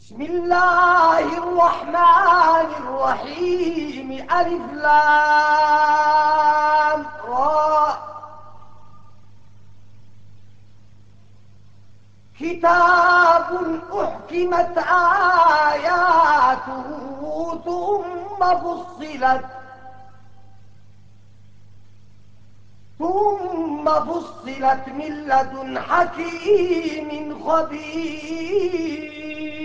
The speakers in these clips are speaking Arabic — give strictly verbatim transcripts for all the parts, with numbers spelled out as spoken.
بسم الله الرحمن الرحيم. ألف لام را. كتاب أحكمت آياته ثم فصلت ثم فصلت من لدن حكيم خبير.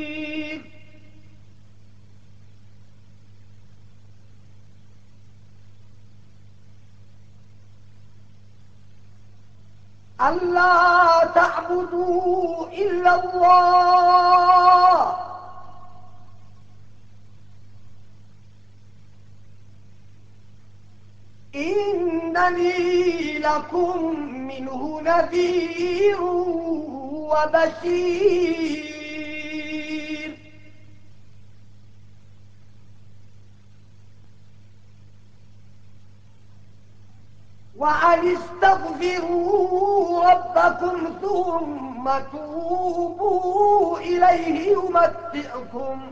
ألا تعبدوا إلا الله إنني لكم منه نذير وبشير. وأن استغفروا ربكم ثم توبوا إليه يمتعكم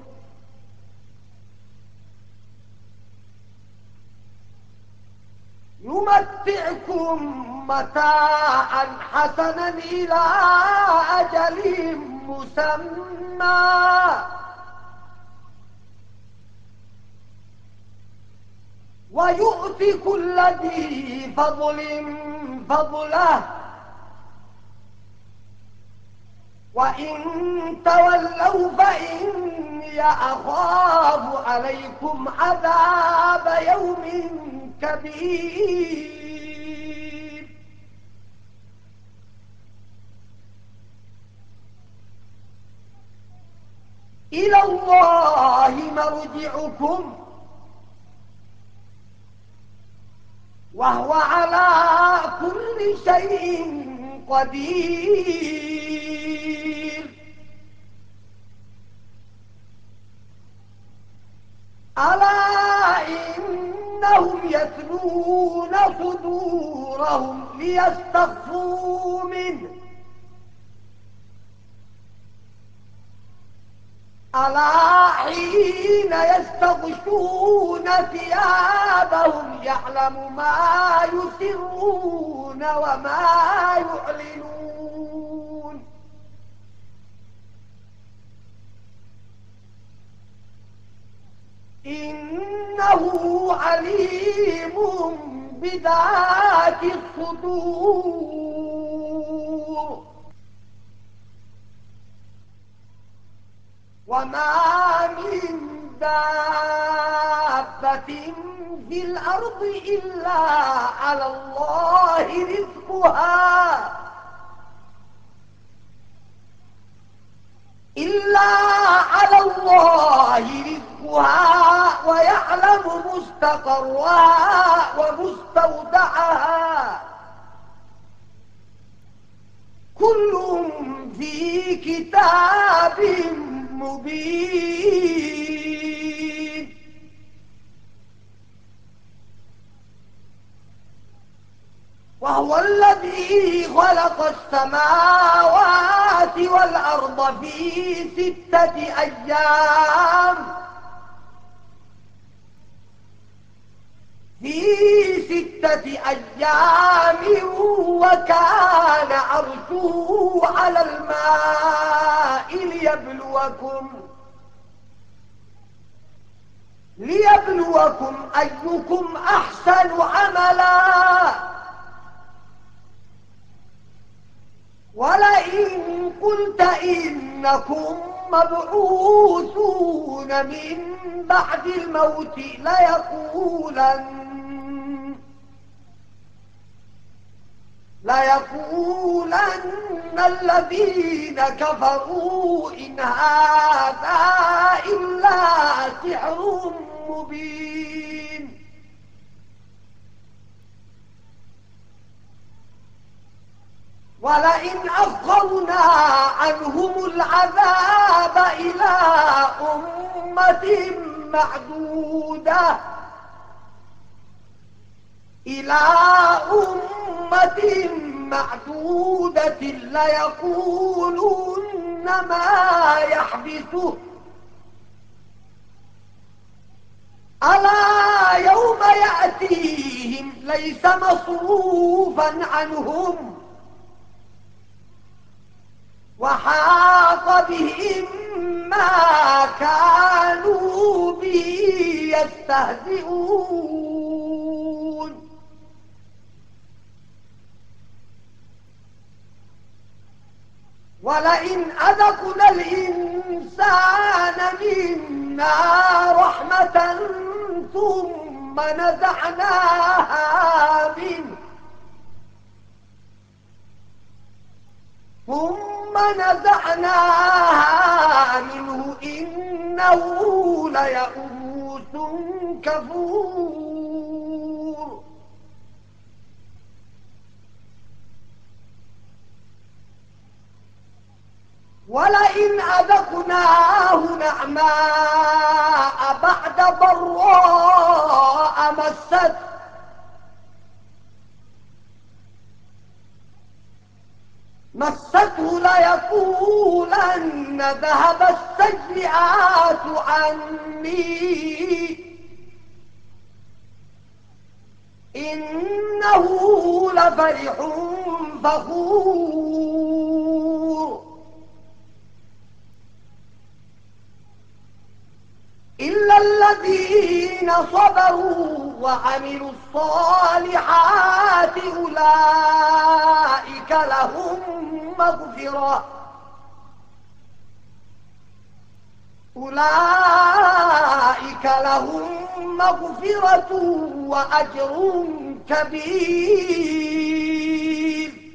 يمتعكم متاعا حسنا إلى أجل مسمى ويؤتي كل ذي فضل فضله. وإن تولوا فإني أخاف عليكم عذاب يوم كبير. إلى الله مرجعكم وهو على كل شيء قدير. ألا إنهم يثنون صدورهم ليستخفوا منه ألا حين يستغشون ثيابهم يعلم ما يسرون وما يعلنون. إنه عليم بذات الصدور. وما من دابة في الأرض إلا على الله رزقها إلا على الله رزقها ويعلم مستقرها ومستودعها كل في كتاب مبين. وهو الذي خلق السماوات والأرض في ستة أيام في ستة أيام وكان عرشه على الماء ليبلوكم ليبلوكم أيكم أحسن عملا. ولئن قلت إنكم مبعوثون من بعد الموت ليقولن ليقولن الذين كفروا إن هذا إلا سحر مبين. ولئن أخرنا عنهم العذاب إلى أمة معدودة إلى أمة معدودة ليقولن ما يحبسه ليس مصروفا عنهم وحاق بهم ما كانوا به يستهزئون ولئن أذقنا الإنسان منا رحمة ثم نزعناها منه ثم نزعناها منه إنه ليئوس كفور ولئن أذقناه نعماء بعد ضراء مسته مسته ليقولن ذهب السيئات عني إنه لفرح فخور إلا الذين صبروا وعملوا الصالحات أولئك لهم مغفرة أولئك لهم مغفرة وأجر كبير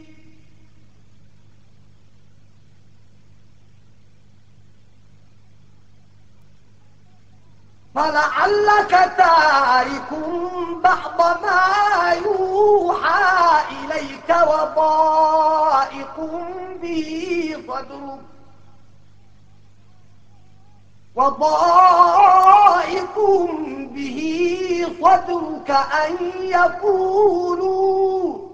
فلعلك تارك بعض ما يوحى إليك وضائق به صدرك وضائق به صدرك أن يقولوا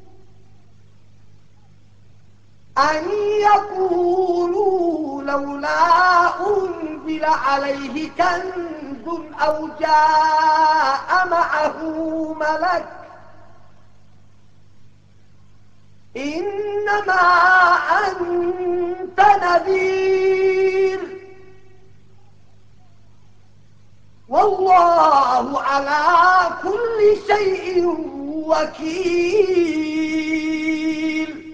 أن يقولوا لولا أنزل عليه كنز أو جاء معه ملك إنما أنت نذير والله على كل شيء وكيل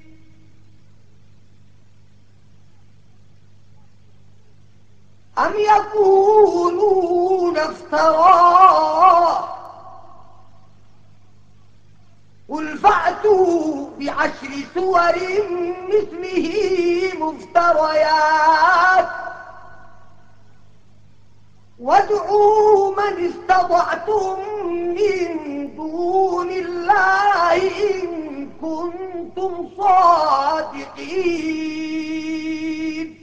أم يقولون افتراه قل فأتوا بعشر سور مثله مفتريات وادعوا من استطعتم من دون الله إن كنتم صادقين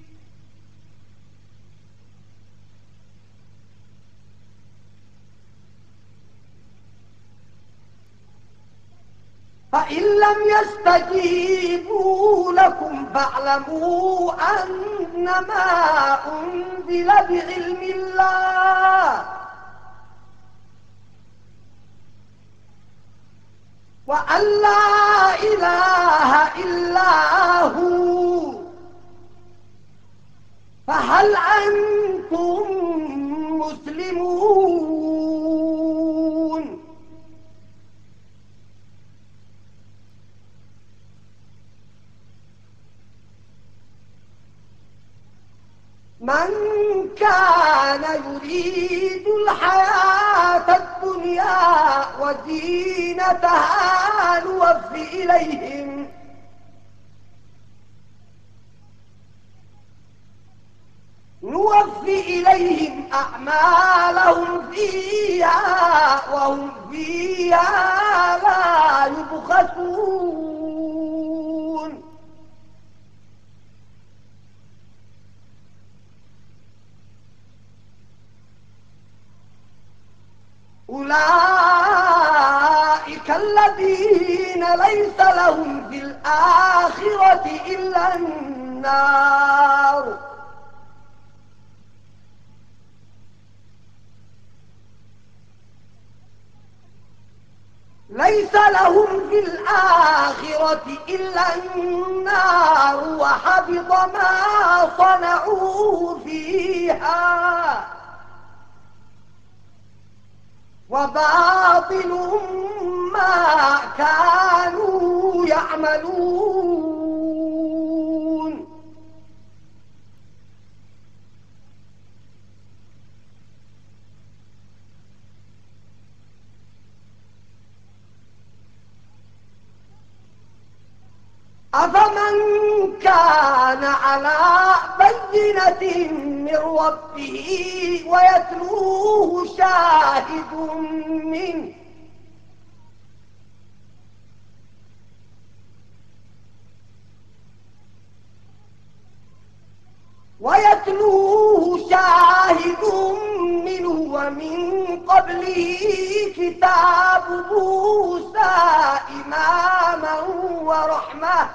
فإن لم يستجيبوا لكم فاعلموا أنما أنزل بعلم الله وأن لا إله إلا هو فهل أنتم مسلمون من كان يريد الحياة الدنيا وزينتها نوفي إليهم نوفي إليهم أعمالهم فيها وهم فيها لا يبخسون أولئك الذين ليس لهم في الآخرة إلا النار ليس لهم في الآخرة إلا النار وحبط ما صنعوا فيها وباطل ما كانوا يعملون. أفمن كان على بينة من ربه ويتلوه شاهد منه ويتلوه شاهد منه ومن قبله كتاب موسى إماما ورحمة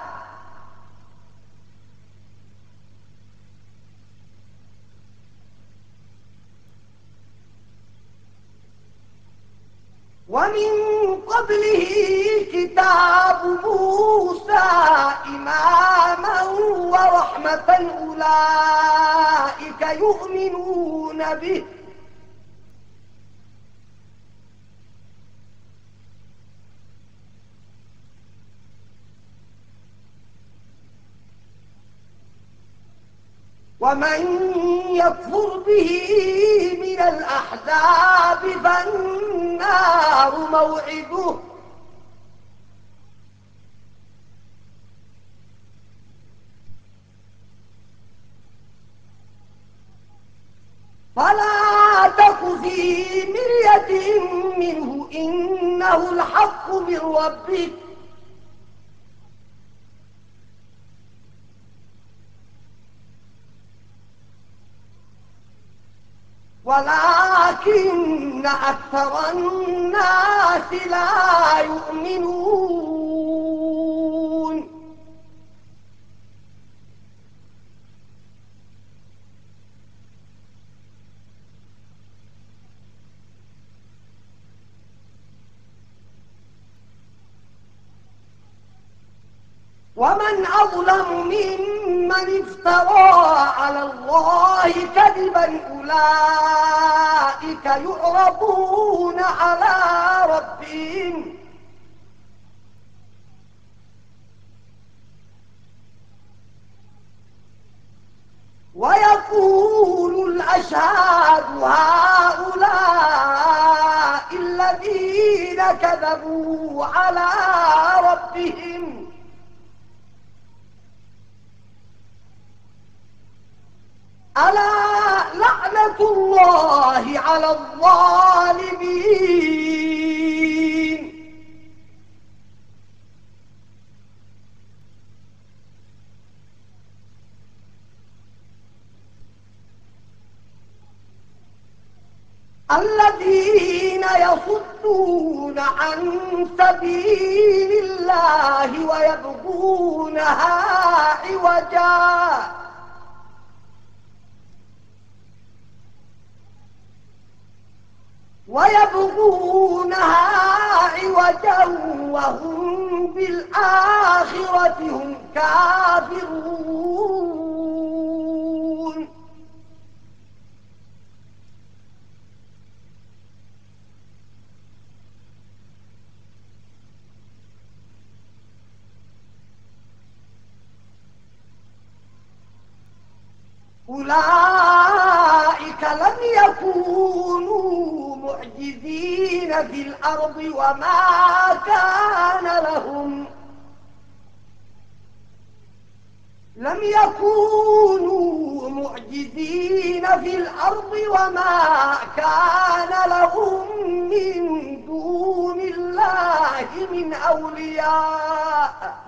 ومن قبله كتاب موسى إماما ورحمة أولئك يؤمنون به ومن يكفر به من الأحزاب فالنار موعده فلا تك في مرية منه إنه الحق من ربك ولكن أكثر الناس لا يؤمنون. ومن أظلم ممن افترى على الله كذبا أولئك يعرضون على ربهم ويقول الأشهاد هؤلاء الذين كذبوا على ربهم ألا لعنة الله على الظالمين. الذين يصدون عن سبيل الله ويبغونها عوجا ويبغونها عوجا وهم بالآخرة هم كافرون. أولئك لم يكونوا معجزين في الأرض وما كان لهم لم يكونوا معجزين في الأرض وما كان لهم من دون الله من أولياء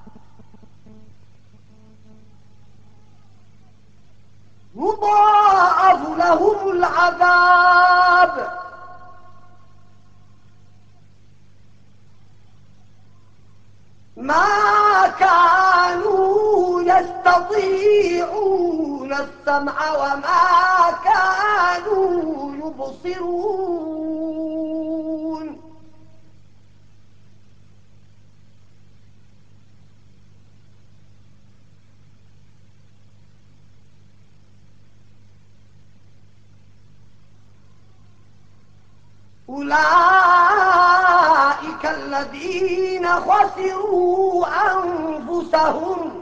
يضاعف لهم العذاب ما كانوا يستطيعون السمع وما كانوا يبصرون. أولئك الذين خسروا أنفسهم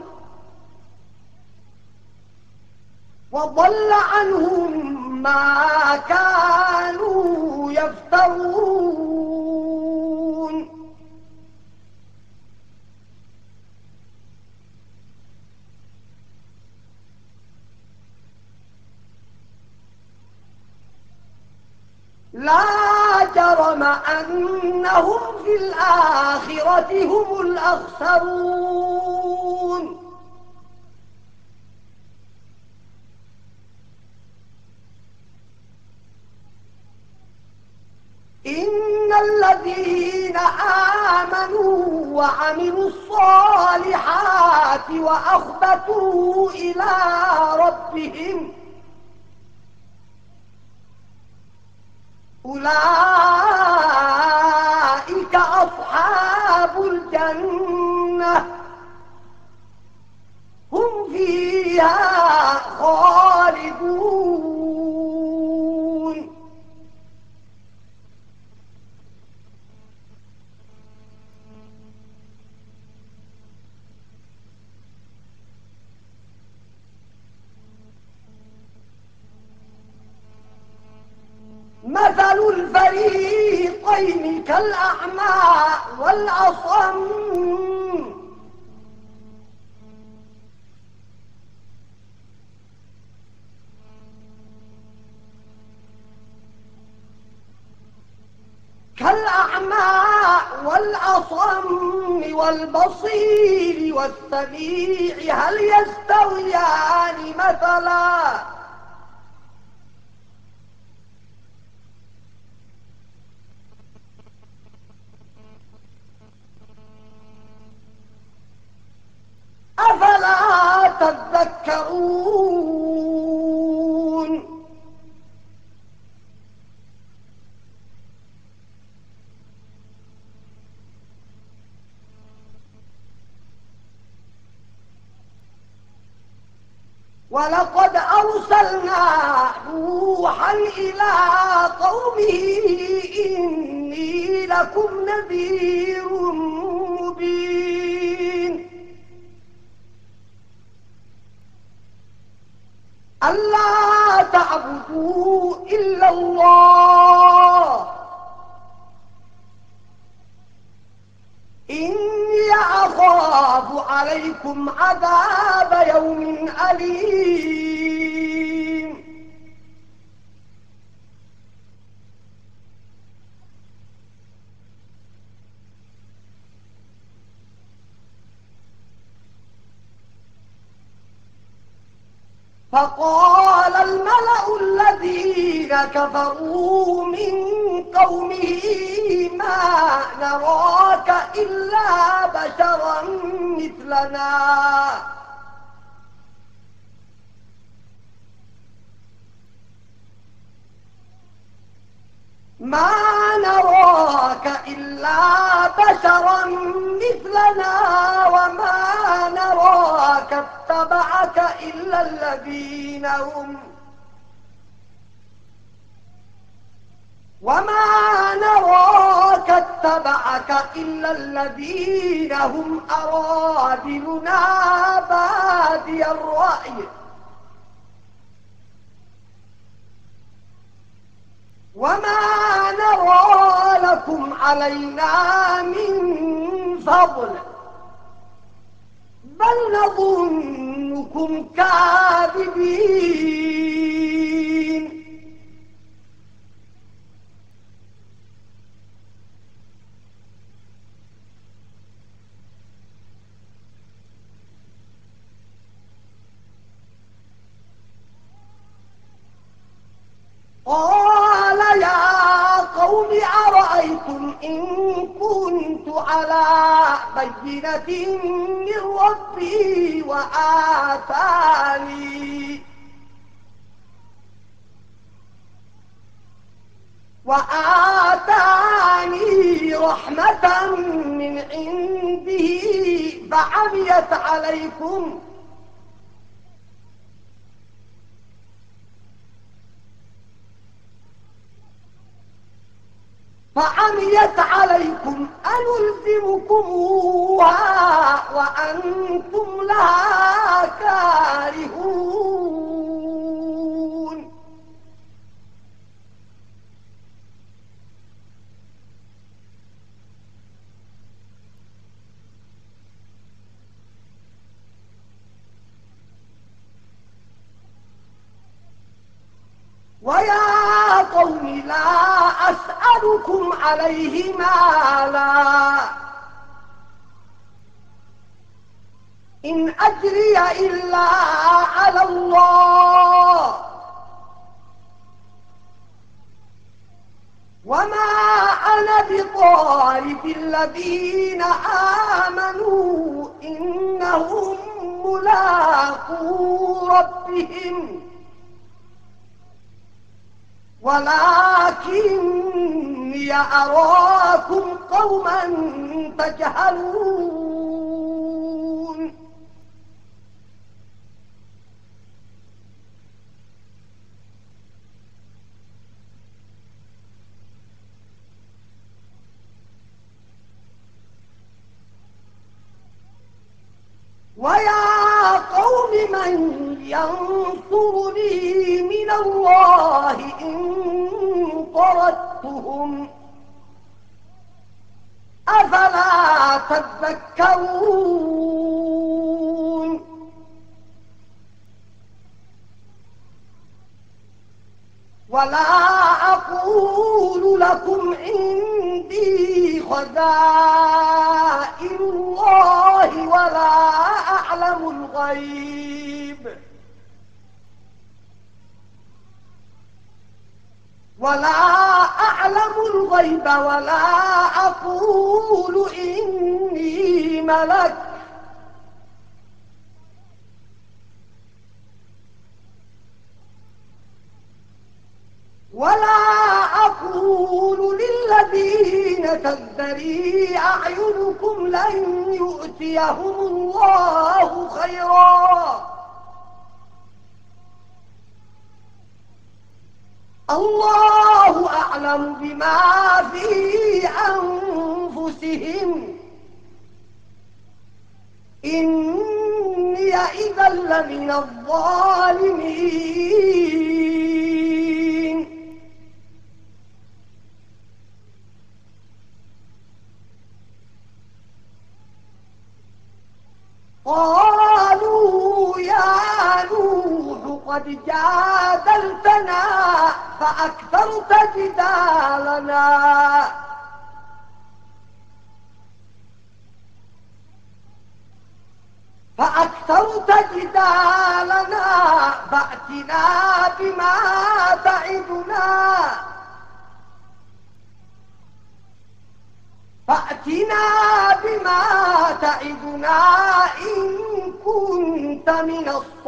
وضل عنهم ما كانوا يفترون. لا جرم أنهم في الآخرة هم الأخسرون. إن الذين آمنوا وعملوا الصالحات وأخبتوا إلى ربهم أولئك أصحاب الجنة هم فيها خالدون. مثل الفريقين كالأعمى والأصم كالأعمى والأصم والبصير والسميع هل يستويان مثلا؟ أفلا تذكرون. ولقد أرسلنا نوحا إلى قومه إني لكم نذير مبين ألا تعبدوا إلا الله إني أخاف عليكم عذاب يوم أليم. فقال الملأ الذين كفروا من قومه ما نراك إلا بشرا مثلنا ما نراك إلا بشرا مثلنا وما نراك اتبعك إلا الذين هم وما نراك اتبعك إلا الذين هم أرادلنا بادي الرأي وما نرى لكم علينا من فضل بل نظنكم كاذبين. قال يا قوم أرأيتم إن كنت على بينة من ربي وآتاني وآتاني رحمة من عنده فعميت عليكم فعميت عليكم أنلزمكموها وأنتم لها كارهون ويا قوم لا أسألكم عليه مالا إن أجري إلا على الله وما أنا بطارد الذين آمنوا إنهم ملاقو ربهم ولكني أراكم قوما تجهلون ويا قوم من ينصرني من الله إن طردتهم أفلا تذكرون ولا أقول لكم عندي خزائن الله ولا أعلم الغيب ولا أعلم الغيب ولا أقول إني ملك ولا أقول للذين تزدري أعينكم لن يؤتيهم الله خيرا الله أعلم بما في أنفسهم إني إذا لمن الظالمين قالوا يا نوح قد جادلتنا فأكثرت جدالنا فأكثرت جدالنا فأتنا بما تعدنا فأتنا بما تعدنا إن كنت من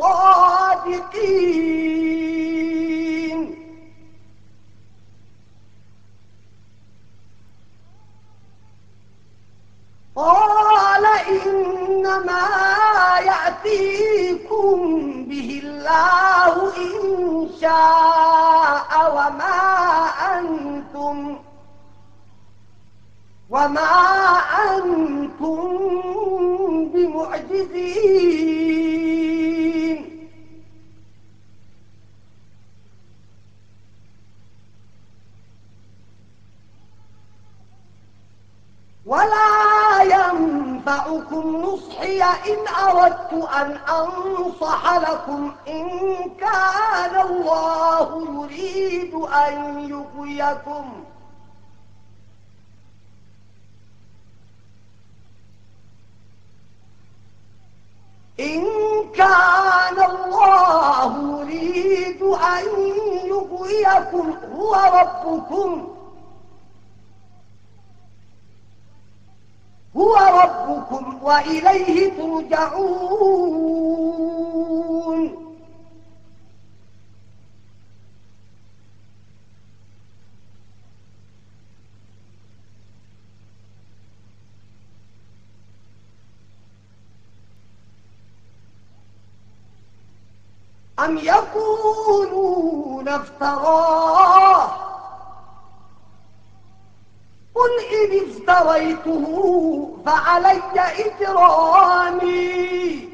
الصادقين قال إنما يأتيكم به الله إن شاء وما أنتم وما أنتم بمعجزين ولا ينفعكم نصحي إن أردت أن أنصح لكم إن كان الله يريد أن يغويكم إن كان الله يريد أن يغويكم هو ربكم هو ربكم وإليه ترجعون أم يقولون افتراه قل إن افتريته فعلي إجرامي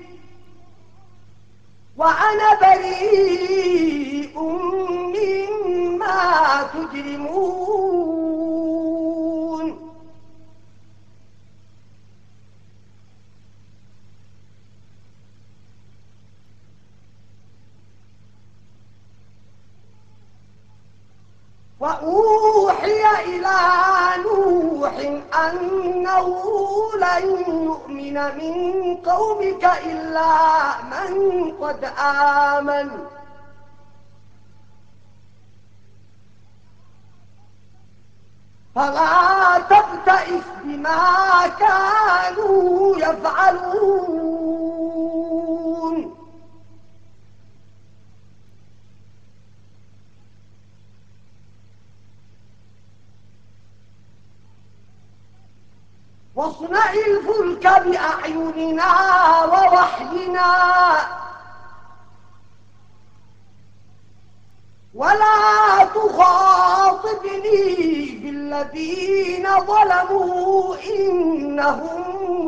وأنا بريء مما تجرمون وأوحي إلى نوح أنه لن يؤمن من قومك إلا من قد آمن فلا تبتئس بما كانوا يفعلون واصنع الفلك بأعيننا ووحينا ولا تخاطبني بالذين ظلموا إنهم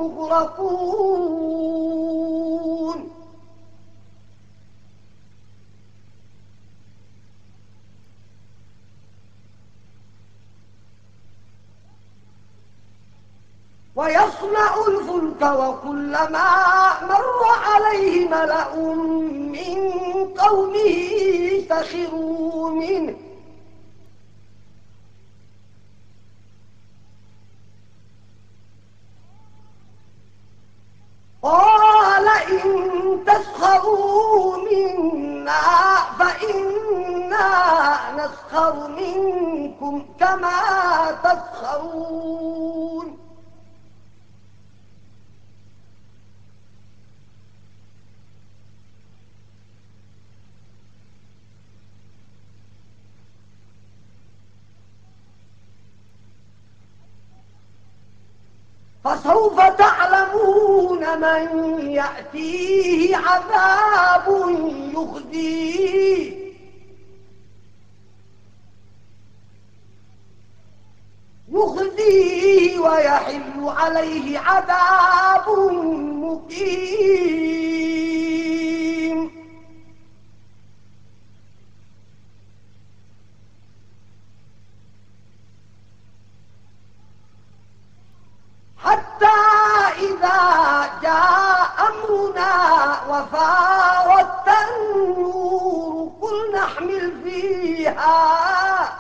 مغرقون ويصنع الفلك وكلما مر عليه ملأ من قومه سخروا منه قال إن تسخروا منا فإنا نسخر منكم كما تسخرون فسوف تعلمون من يأتيه عذاب يخزيه يخزيه ويحل عليه عذاب مقيم حتى إذا جاء أمرنا وفارت النور قل نحمل فيها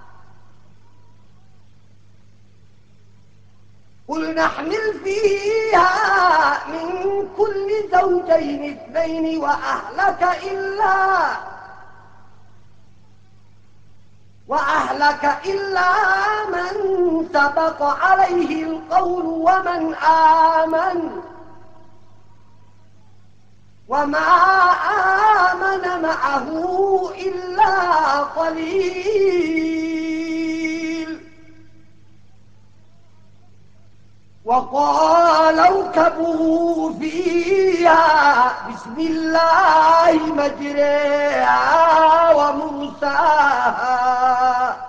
قل نحمل فيها من كل زوجين اثنين وأهلك إلا وأهلك إلا من سبق عليه القول ومن آمن وما آمن معه إلا قليل وقال اركبوا فيها بسم الله مجريها ومرساها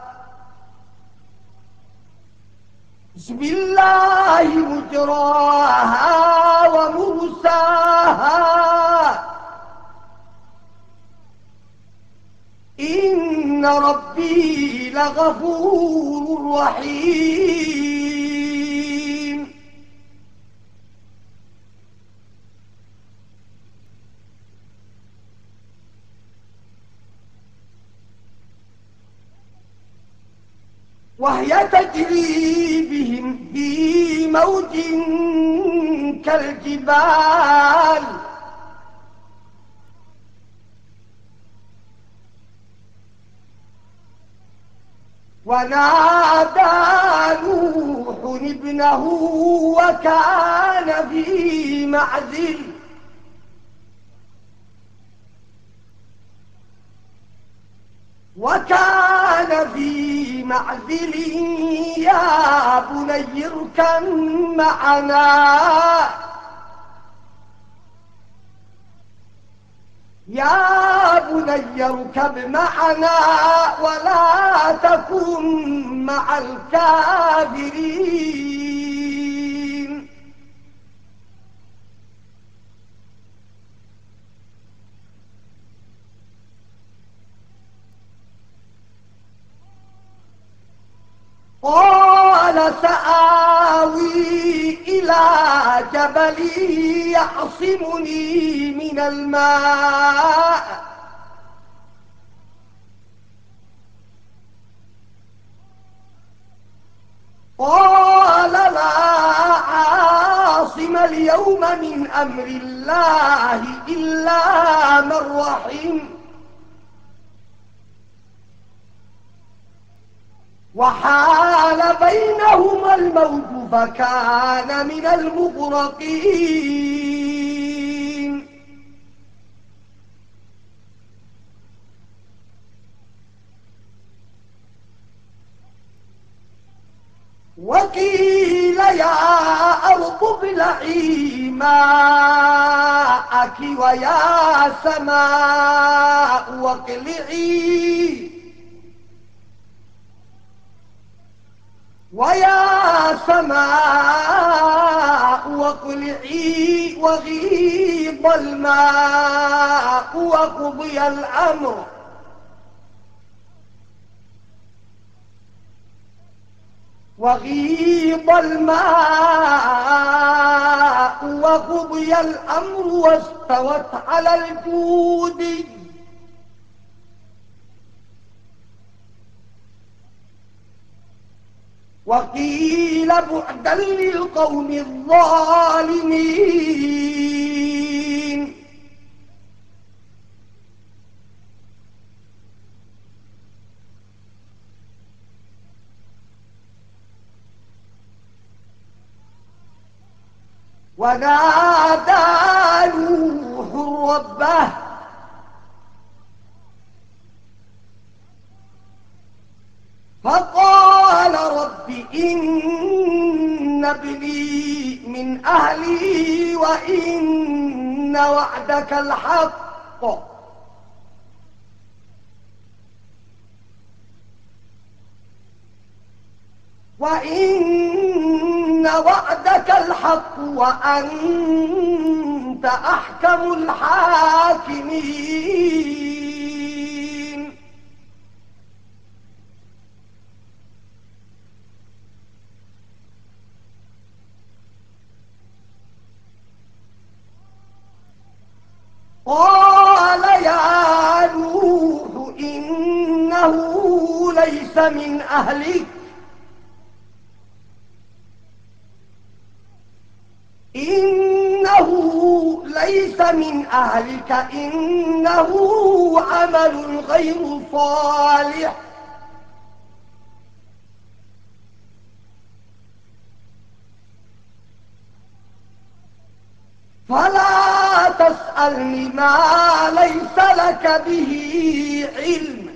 بسم الله مجراها ومرساها إن ربي لغفور رحيم وهي تجري بهم في موج كالجبال ونادى نوح ابنه وكان في معزل وكان في معزل يا بني اركب معنا يا بني اركب معنا ولا تكن مع الكافرين. قال سآوي إلى جبل يعصمني من الماء قال لا عاصم اليوم من أمر الله إلا من رحم وحال بينهما الموج فكان من المغرقين. وقيل يا أرض ابلعي ماءك ويا سماء واقلعي ويا سماء واقلعي وغيض الماء وقضي الأمر وغيض الماء وقضي الأمر واستوت على الجود وقيل بعدا للقوم الظالمين. ونادى نوح ربه فقال رب إن ابني من أهلي وإن وعدك الحق وإن وعدك الحق وأنت أحكم الحاكمين. قال يا نوح إنه ليس من أهلك إنه ليس من أهلك إنه عمل غير صالح فلا تسألني ما ليس لك به علم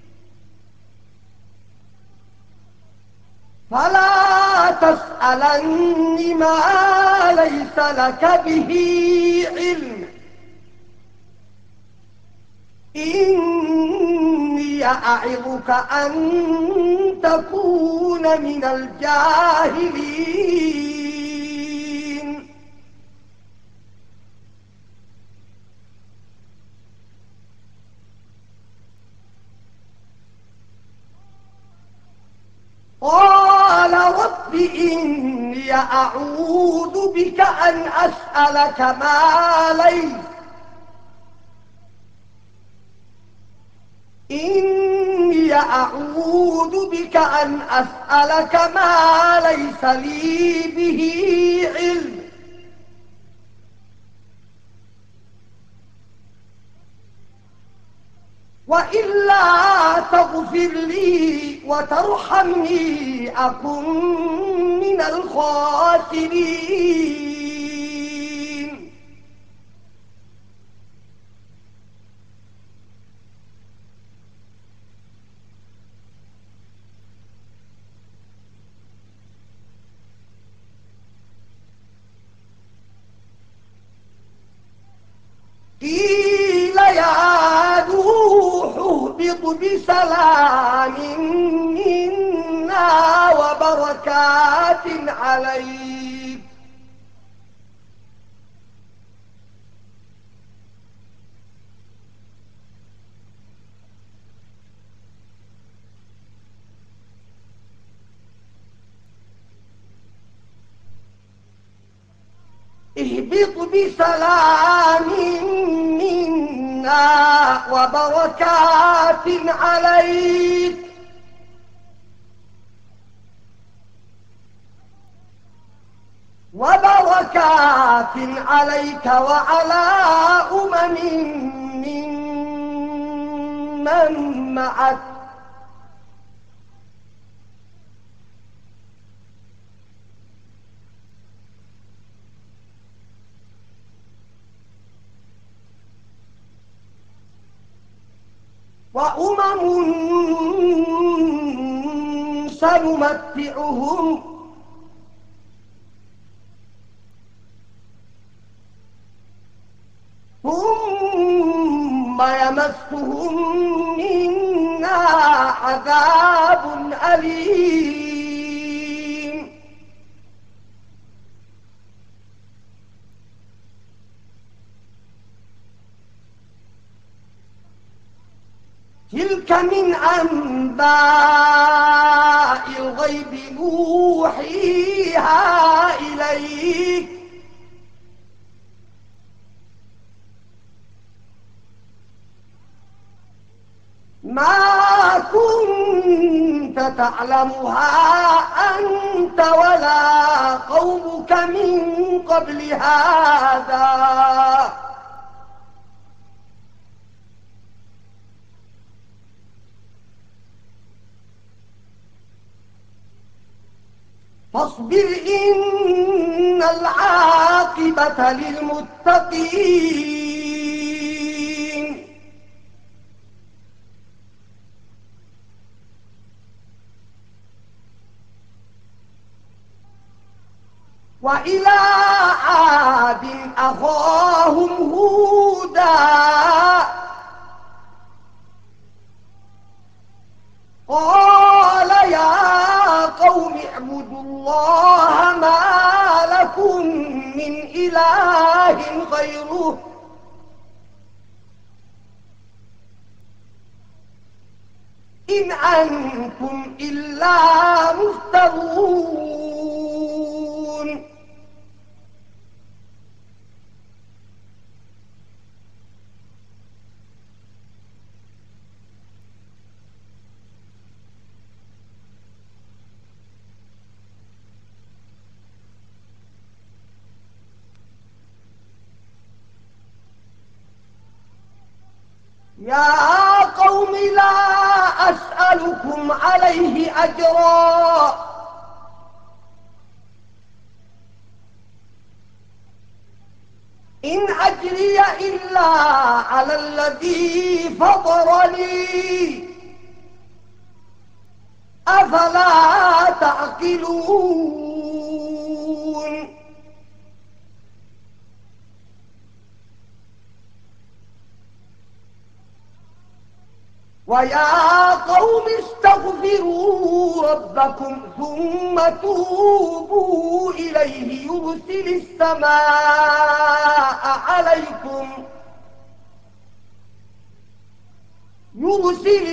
فلا تسألني ما ليس لك به علم إني أعظك أن تكون من الجاهلين. قال رب إني أعوذ بك أن أسألك ما ليس إني أعوذ بك أن أسألك ما ليس لي به علم وإلا تغفر لي وترحمني أكن من الخاسرين. قيل يا اهبط بسلام منا وبركات عليك. اهبط بسلام منا وبركات عليك. وبركات عليك وعلى أمم ممن معك. وأمم سنمتعهم ثم يمسهم منا عذاب أليم. تلك من أنباء الغيب نوحيها إليك. ما كنت تعلمها أنت ولا قومك من قبل هذا فاصبر إن العاقبة للمتقين. وإلى عاد أخاهم هودا قال يا قوم اعبدوا الله ما لكم من إله غيره إن أنتم إلا مفترون. يا قوم لا أسألكم عليه أجرا إن أجري إلا على الذي فطرني أفلا تعقلون. ويا قوم استغفروا ربكم ثم توبوا إليه يرسل السماء عليكم يرسل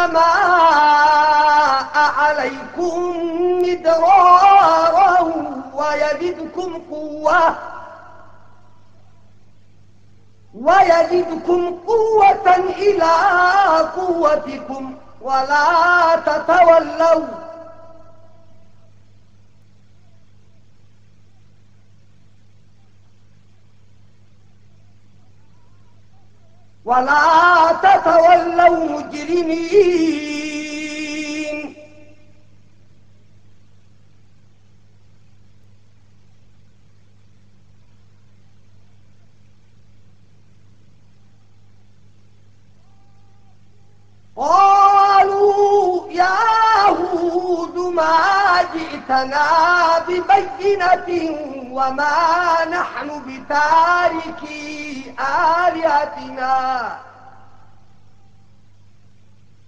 السماء عليكم مدرارا ويزدكم قوة ويزدكم قوة إلى قوتكم ولا تتولوا ولا تتولوا مجرمين. قالوا يا هود ما جئتنا ببينة وما نحن بتاركي آلهتنا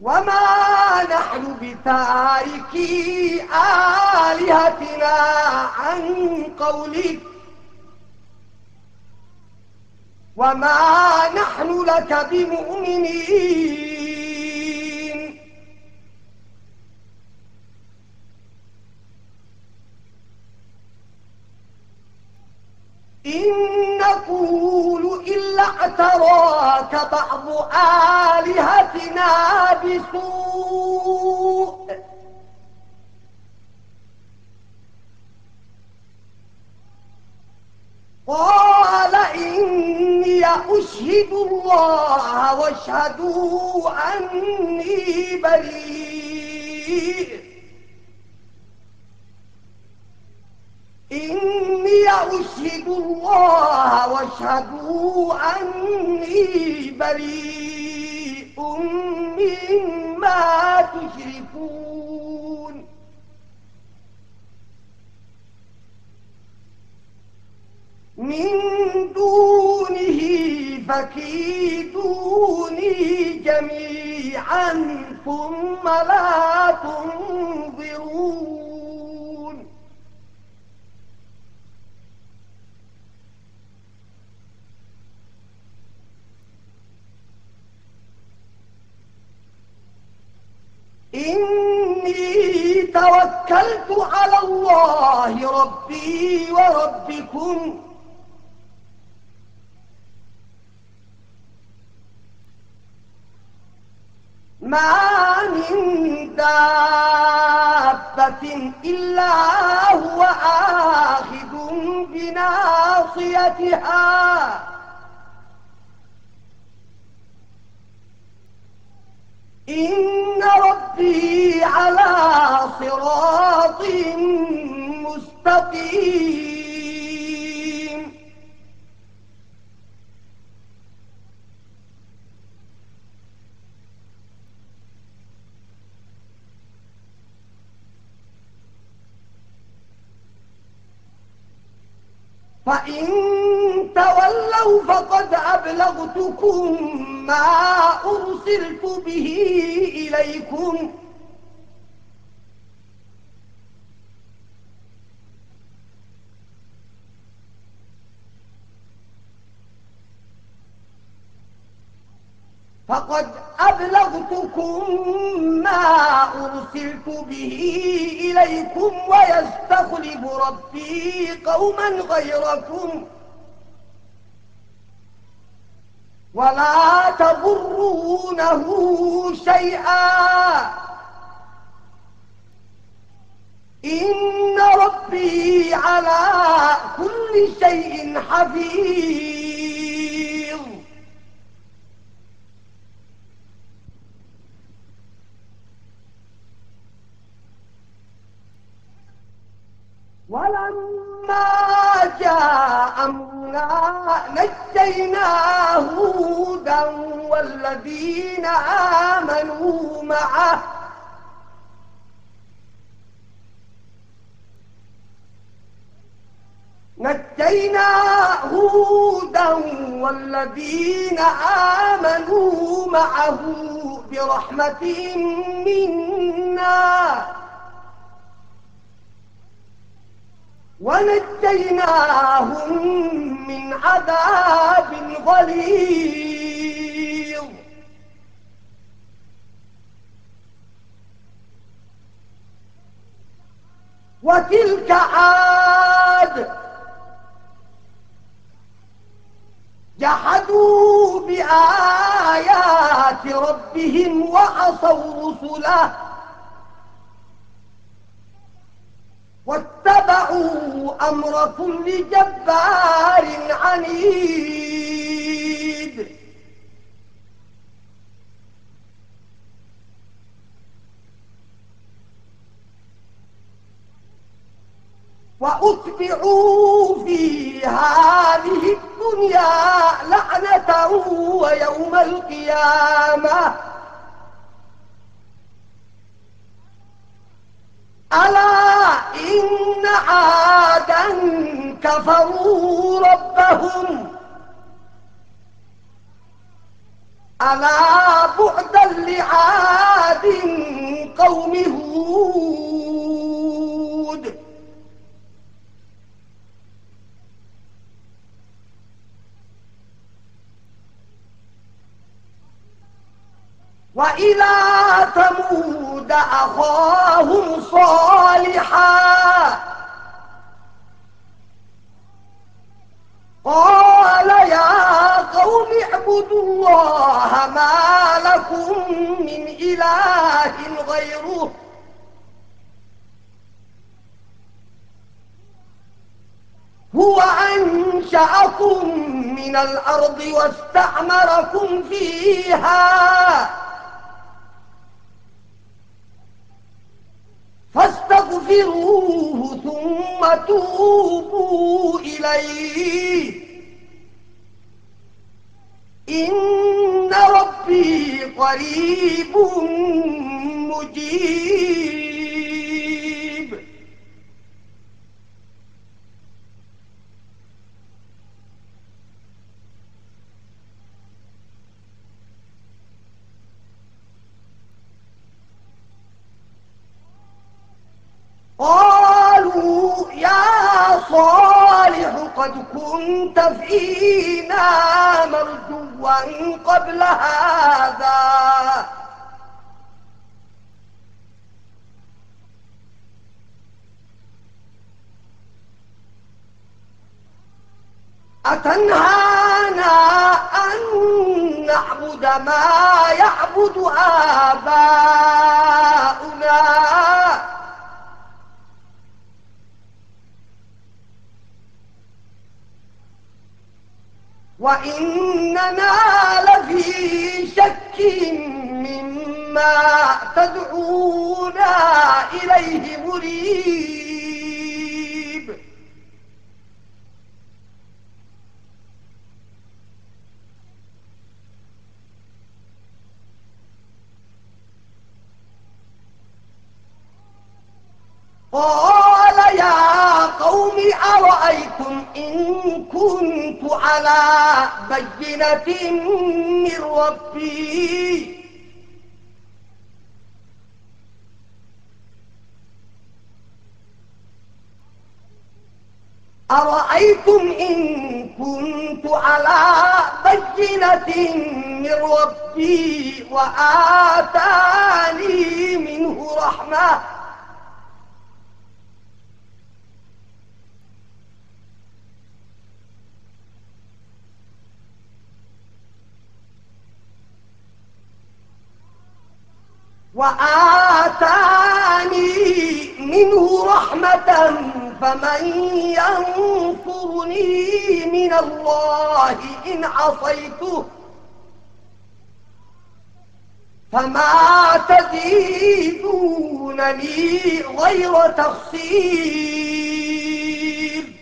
وما نحن بتاركي آلهتنا عن قولك وما نحن لك بمؤمنين إن نقول إلا اعتراك بعض آلهتنا بسوء قال إني أشهد الله واشهدوا أني بريء إني أشهد الله واشهدوا أني بريء مما تشركون من دونه فكيدوني جميعا ثم لا تنظرون إني توكلت على الله ربي وربكم ما من دابة إلا هو آخذ بناصيتها إن ربي على صراط مستقيم فإن تولوا فقد أبلغتكم ما أرسلت به إليكم فقد أبلغتكم ما أرسلت به إليكم ويستخلف ربي قوما غيركم ولا تضرونه شيئا إن ربي على كل شيء حفيظ ولما جاء أمرنا نجينا هودا والذين آمنوا معه نجينا هودا والذين آمنوا معه برحمة منا ونجيناهم من عذاب غليظ وتلك عاد جحدوا بآيات ربهم وعصوا رسله واتبعوا أمر كل جبار عنيد وأتبعوا في هذه الدنيا لعنة ويوم القيامة ألا إن عادا كفروا ربهم ألا بعدا لعاد قوم هود. وإلى ثمود أخاهم صالحا قال يا قوم اعبدوا الله ما لكم من إله غيره هو أنشأكم من الأرض واستعمركم فيها فاستغفروه ثم توبوا إليه إن ربي قريب مجيب. قالوا يا صالح قد كنت فينا مرجوا قبل هذا أتنهانا أن نعبد ما يعبد آباؤنا وإننا لفي شك مما تدعونا إليه مريب. قال يا قوم أرأيتم إن كنت على بينة من ربي أرأيتم إن كنت على بينة من ربي وآتاني منه رحمة وآتاني منه رحمة فمن ينصرني من الله إن عصيته فما تزيدونني غير تخسير.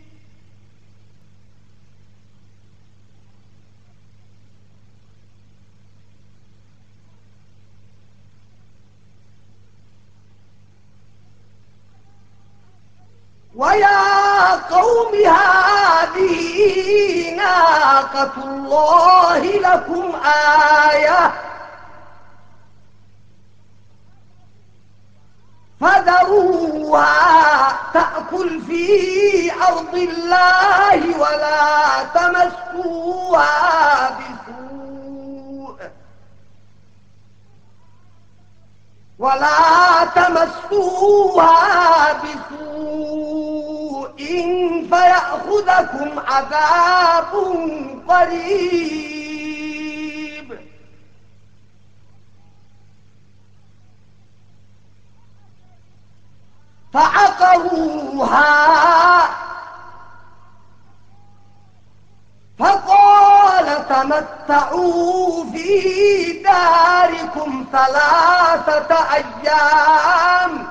ويا قوم هذه ناقة الله لكم آية فذروها تأكل في أرض الله ولا تمسوها بسوء ولا تمسوها بسوء فيأخذكم عذاب قريب. فعقروها فقال تمتعوا في داركم ثلاثة أيام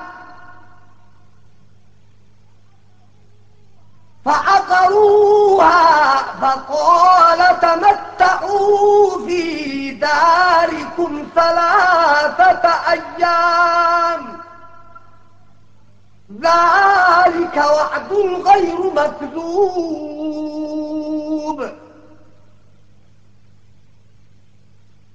فعقروها فقال تمتعوا في داركم ثلاثة أيام ذلك وعد غير مكذوب.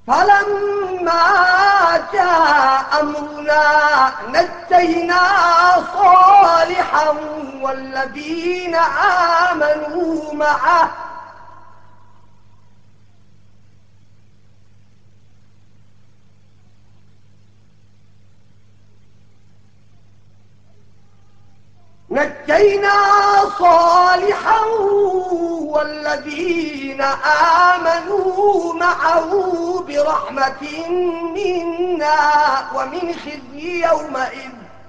فلما جاء أمرنا نجينا صالحا والذين آمنوا معه نجينا صالحا والذين آمنوا معه برحمة منا ومن خزي يومئذ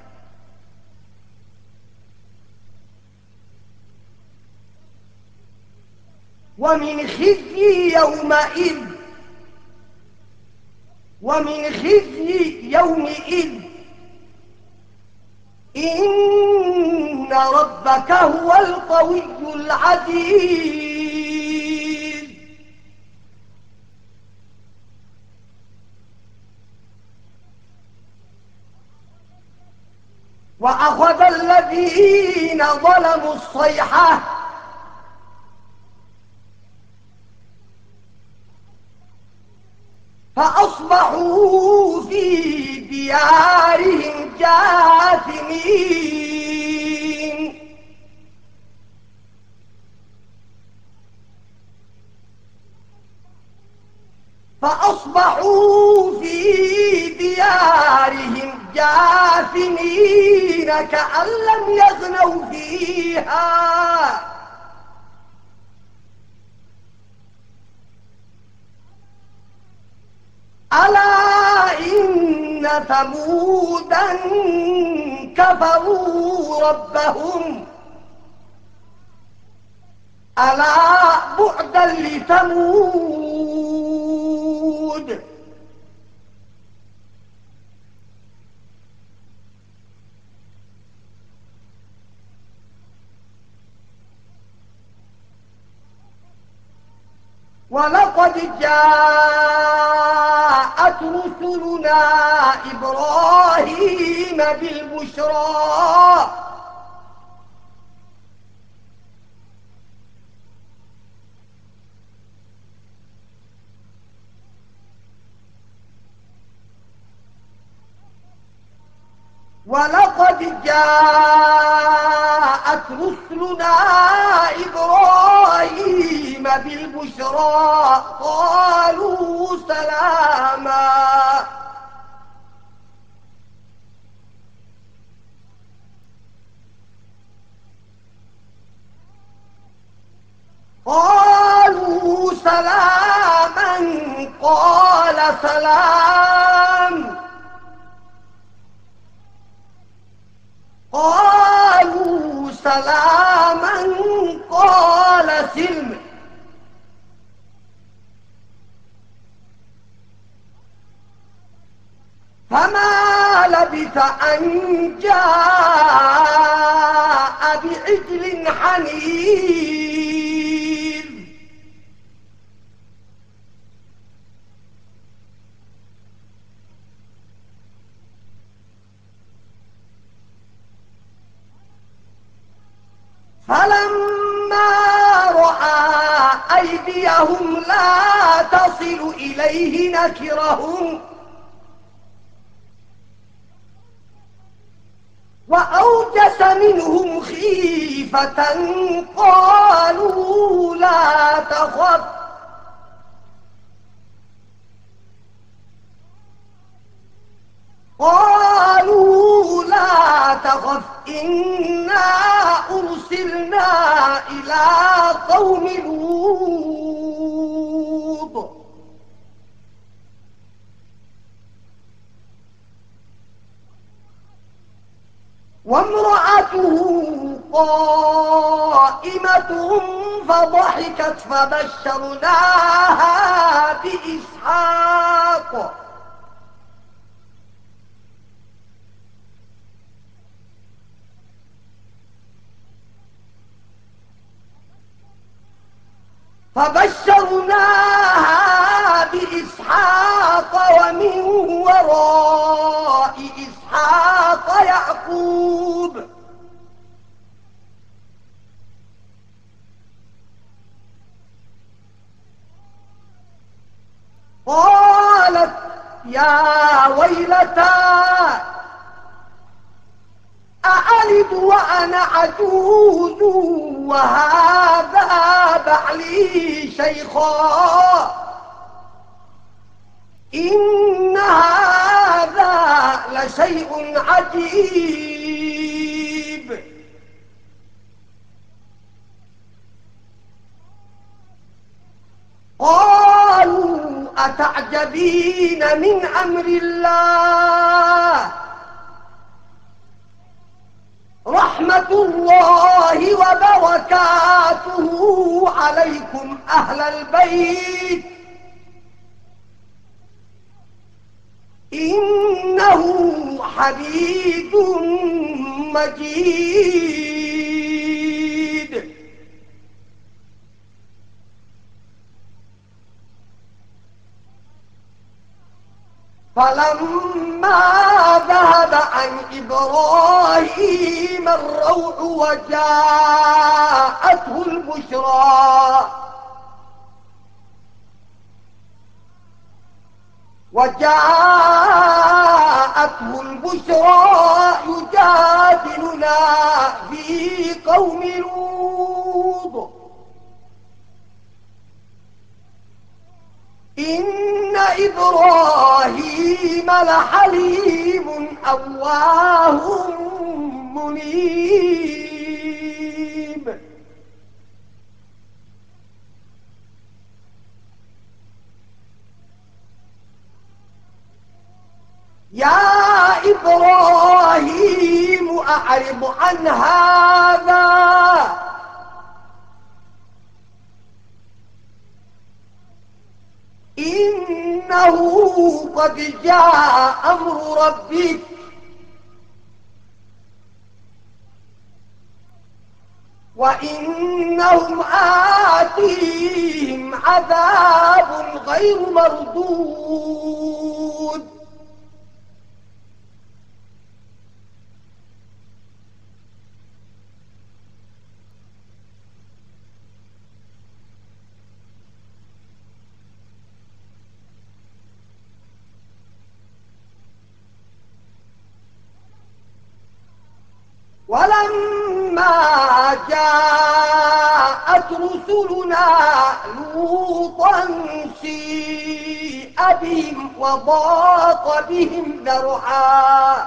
ومن خزي يومئذ ومن خزي يومئذ إن ربك هو القوي العزيز. وأخذ الذين ظلموا الصيحة فأصبحوا في ديارهم جاثمين. فأصبحوا في ديارهم جاثمين كأن لم يغنوا فيها. ألا إن ثمودا كفروا ربهم ألا بعدا لثمود. ولقد جاءت رسلنا إبراهيم بالبشرى ولقد جاءت رسلنا إبراهيم بالبشرى قالوا سلاما قالوا سلاما قال سلام قالوا سلاما قال سلم. فما لبث أن جاء بعجل حنيذ. فلما رأى أيديهم لا تصل إليه نكرهم وأوجس منهم خيفة قالوا لا تخف قالوا لا تخف إنا أرسلنا إلى قوم لوط. وامرأته قائمة فضحكت فبشرناها بإسحاق فبشرناها بإسحاق ومن وراء إسحاق يعقوب قال يا ويلتى أألد وأنا عجوز وهذا بعلي شيخا إن هذا لشيء عجيب. قالوا أتعجبين من أمر الله رحمة الله وبركاته عليكم أهل البيت إنه حميد مجيد. فلما ذهب عن إبراهيم الروع وجاءته البشرى وجاءته البشرى يجادلنا في قوم لوط إن إبراهيم لحليم أواه منيب. يا إبراهيم أعرض عن هذا إنه قد جاء أمر ربك وإنهم آتيهم عذاب غير مردود. ولما جاءت رسلنا لوطا سيء بهم وضاق بهم ذرعا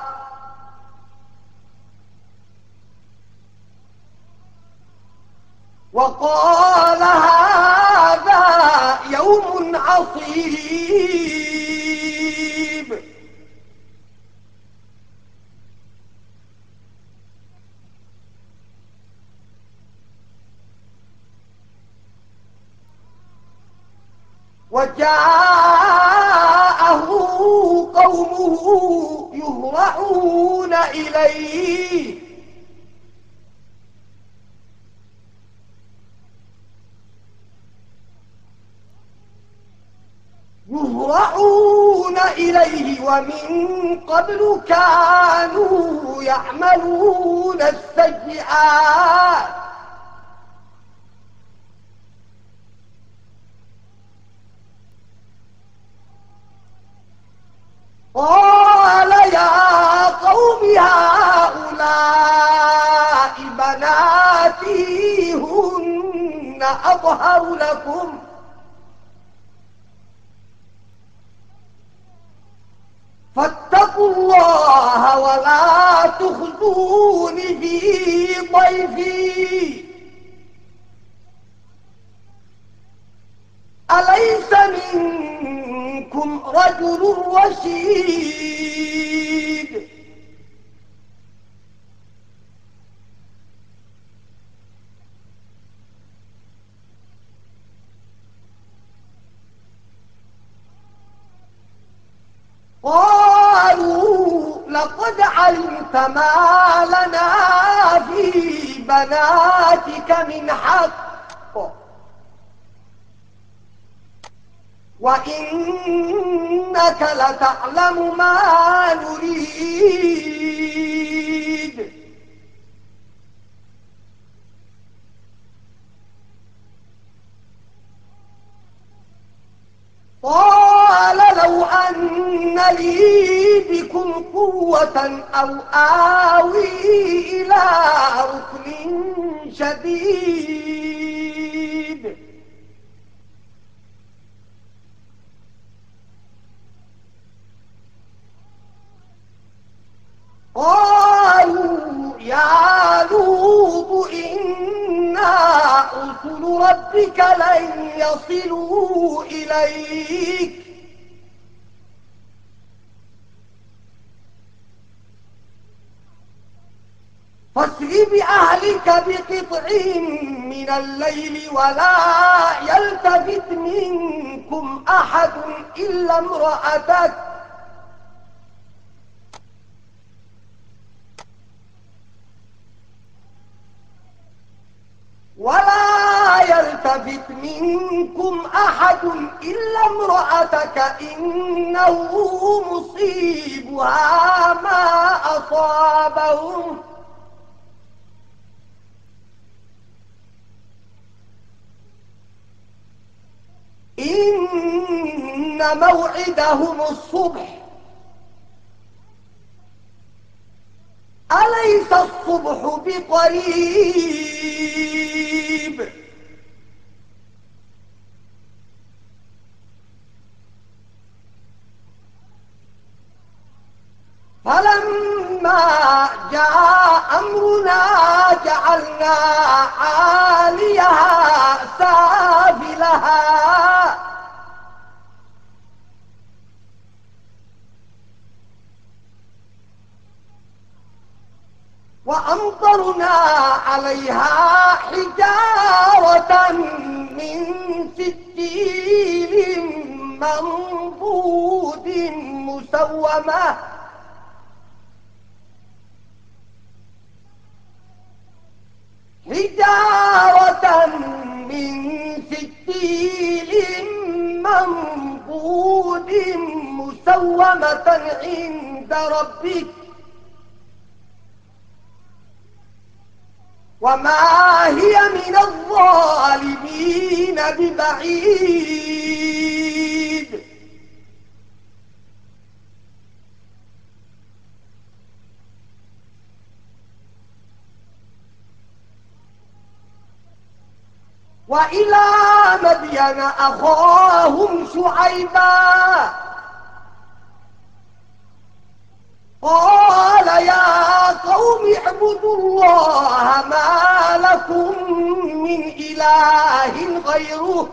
وقال هذا يوم عصيب. وجاءه قومه يهرعون إليه يهرعون إليه ومن قبل كانوا يعملون السيئات قال يا قوم هؤلاء بناتي هن أطهر لكم فاتقوا الله ولا تخزون في ضيفي أليس منكم رجل رشيد. قالوا لقد علمت ما لنا في بناتك من حق وإنك لتعلم ما نريد قال لو أن لي بكم قوة أو آوي إلى ركن شديد قالوا يا لوط إنا رسل ربك لن يصلوا إليك فاسر بأهلك بقطع من الليل ولا يلتفت منكم أحد إلا امرأتك ولا يلتفت منكم أحد إلا امرأتك إنه مصيبها ما أصابهم إن موعدهم الصبح أليس الصبح بقريب فلما جاء أمرنا جعلنا عاليها سافلها وأمطرنا عليها حجارة من سجيل منضود مسومة حجارة من سجيل منضود مسومة عند ربك وما هي من الظالمين ببعيد وإلى مدين أخاهم شعيبا قال يا قوم اعبدوا الله ما لكم من إله غيره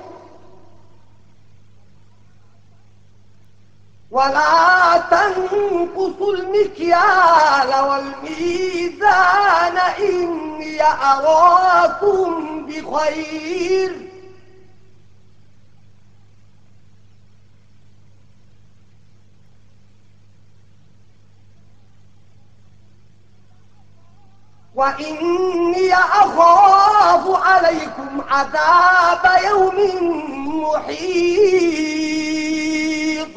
ولا تنقصوا المكيال والميزان إني أراكم بخير وإني أخاف عليكم عذاب يوم محيط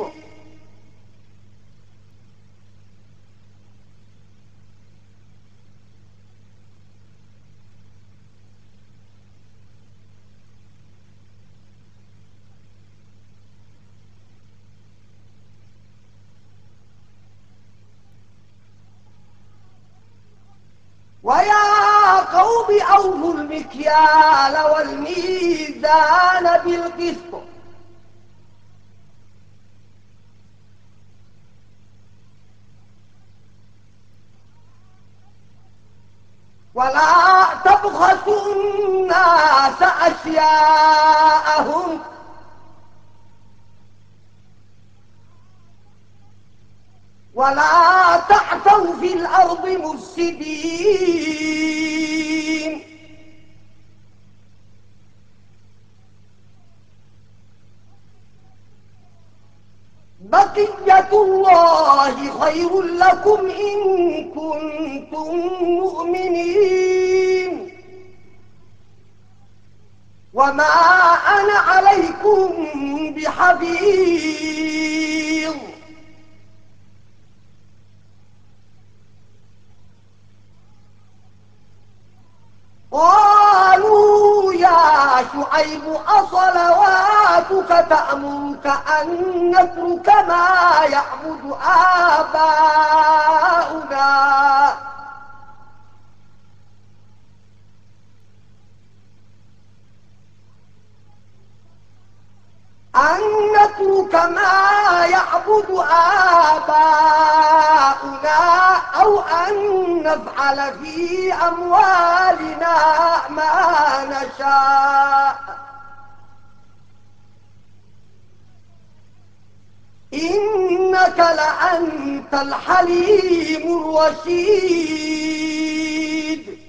ويا قوم أوفوا المكيال والميزان بالقسط ولا تبخسوا الناس أشياءهم ولا تعثوا في الأرض مفسدين بقية الله خير لكم إن كنتم مؤمنين وما أنا عليكم بحفيظ قالوا يا شعيب أصلواتك طاعتك تأمرك أن نترك ما يعبد آباؤنا أن نترك ما يعبد آباؤنا أو أن نفعل في أموالنا ما نشاء إنك لأنت الحليم الرشيد.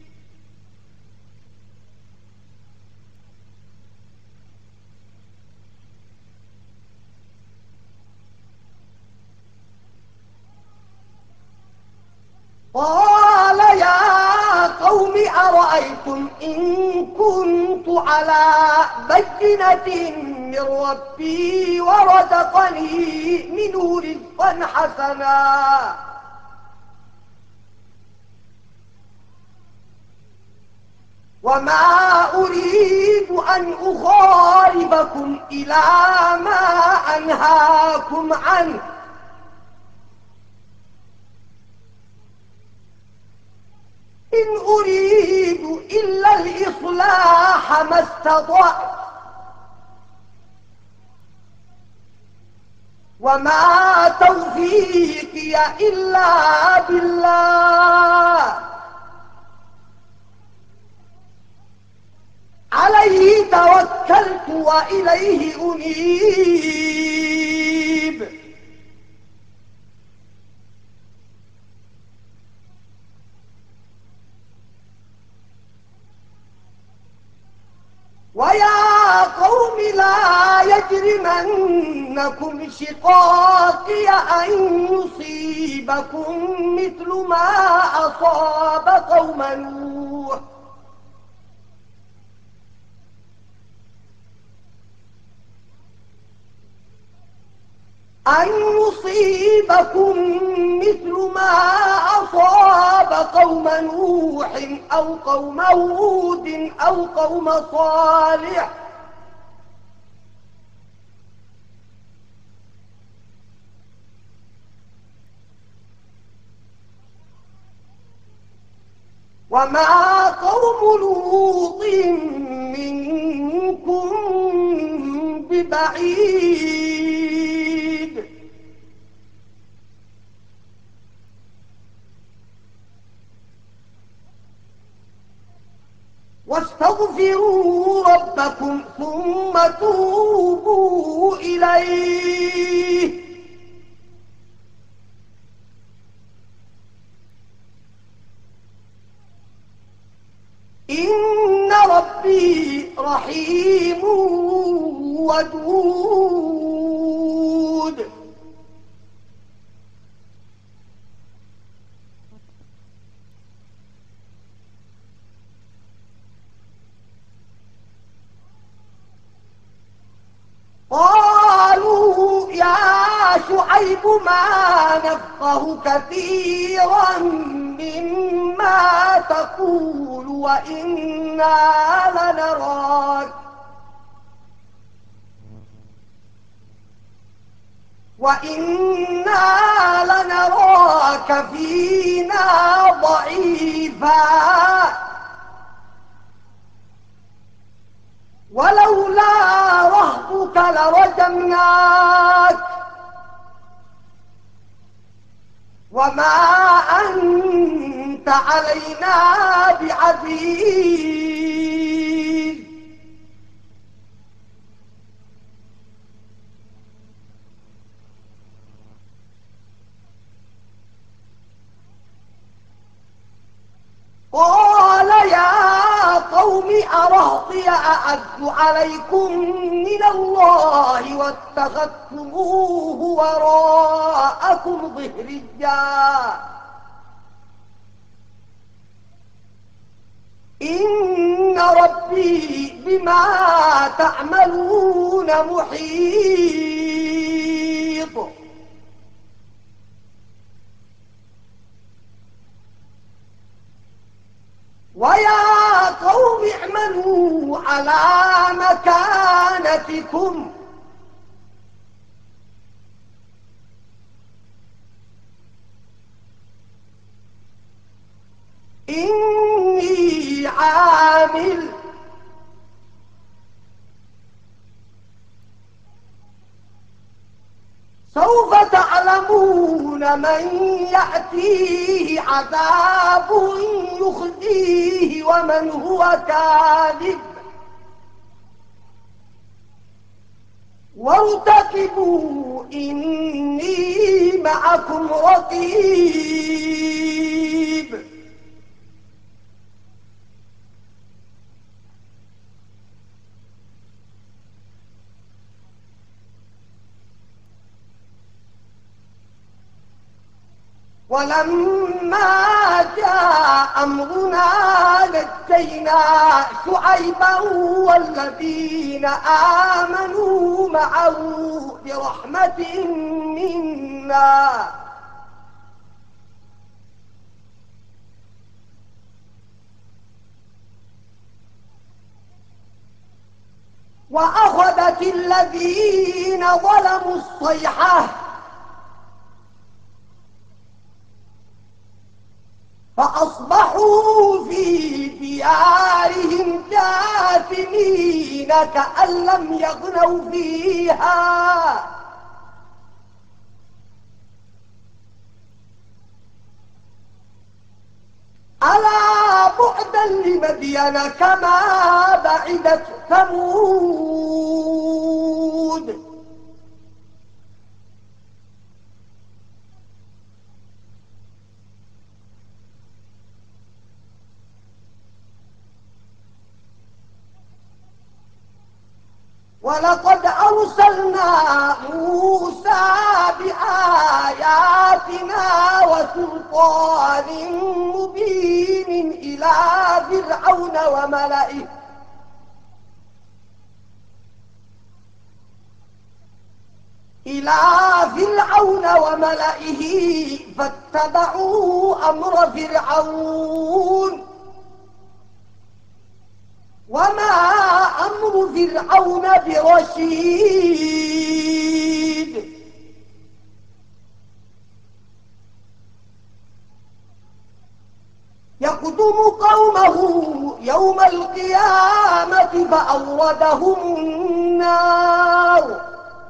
قال يا قوم أرأيتم إن كنت على بينة من ربي ورزقني منه رزقا حسنا وما أريد أن أخالفكم إلى ما أنهاكم عنه إن أريد إلا الإصلاح ما استطعت وما توفيقي إلا بالله عليه توكلت وإليه أنيب. ويا قوم لا يجرمنكم شقاقي أن يصيبكم مثل ما أصاب قوم نوح أن يصيبكم مثل ما أصاب قوم نوح أو قوم هود أو قوم صالح وما قوم لوط منكم ببعيد واستغفروا ربكم ثم توبوا إليه إن ربي رحيم ودود. قالوا يا شعيب ما نفقه كثيرا مما تقول وإنا لنراك وإنا لنراك فينا ضعيفا ولولا رهطك لرجمناك وما أنت علينا بعزيز. قال يا قوم أرهطي أعز عليكم من الله واتخذتموه وراءكم ظهريا إن ربي بما تعملون محيط. ويا قوم اعملوا على مكانتكم إني عامل سوف تعلمون من يأتيه عذاب يخزيه ومن هو كاذب وارتقبوا إني معكم رقيب ولما جاء أمرنا نجينا شعيبا والذين آمنوا معه برحمة منا وأخذت الذين ظلموا الصيحة فأصبحوا في ديارهم جاثمين كأن لم يغنوا فيها ألا بعدا لمدين كما بعدت ثمود ولقد أرسلنا موسى بآياتنا وسلطان مبين إلى فرعون وملئه إلى فرعون وملئه فاتبعوا أمر فرعون وما أمر فرعون برشيد يقدم قومه يوم القيامة فأوردهم النار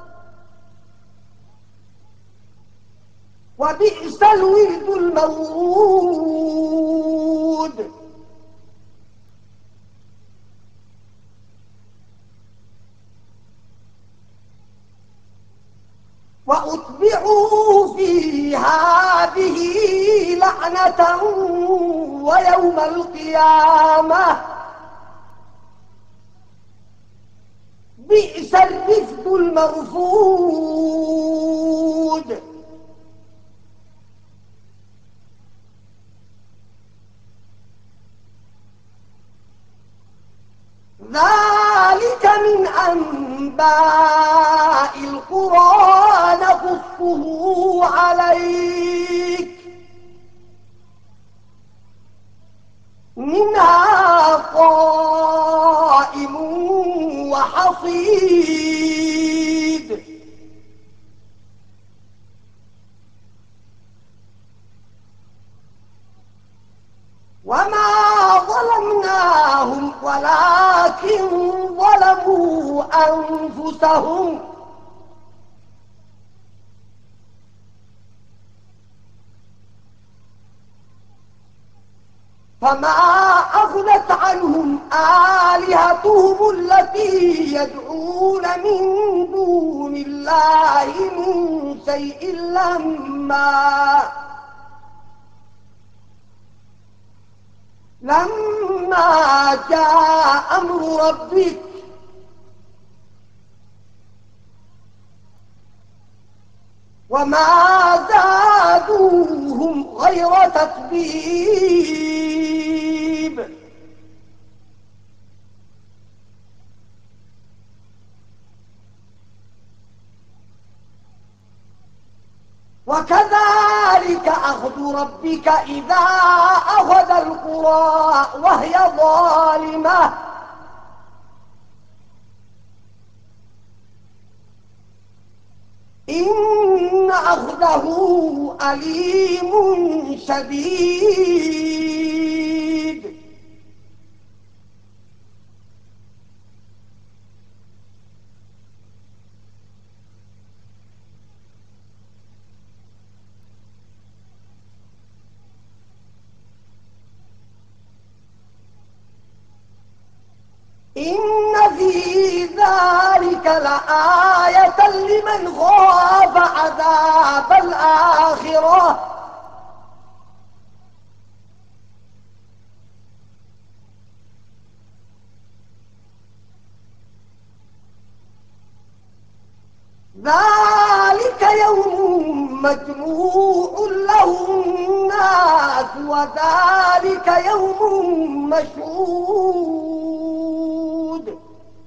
وبئس الورد المورود وأتبعوا في هذه لعنة ويوم القيامة بئس الرفد المرفود ذلك من أنباء القرى نقصه عليك منها قائم وحصيد وما ظلمناهم ولكن ظلموا أنفسهم فما أغنت عنهم آلهتهم التي يدعون من دون الله من شيء لما لما جاء أمر ربك وما زادوهم غير تتبيب وكذلك أخذ ربك إذا أخذ القرى وهي ظالمة إن أخذه أليم شديد. إن في ذلك لآية لمن خاف عذاب الآخرة ذلك يوم مجموع له الناس وذلك يوم مشهود.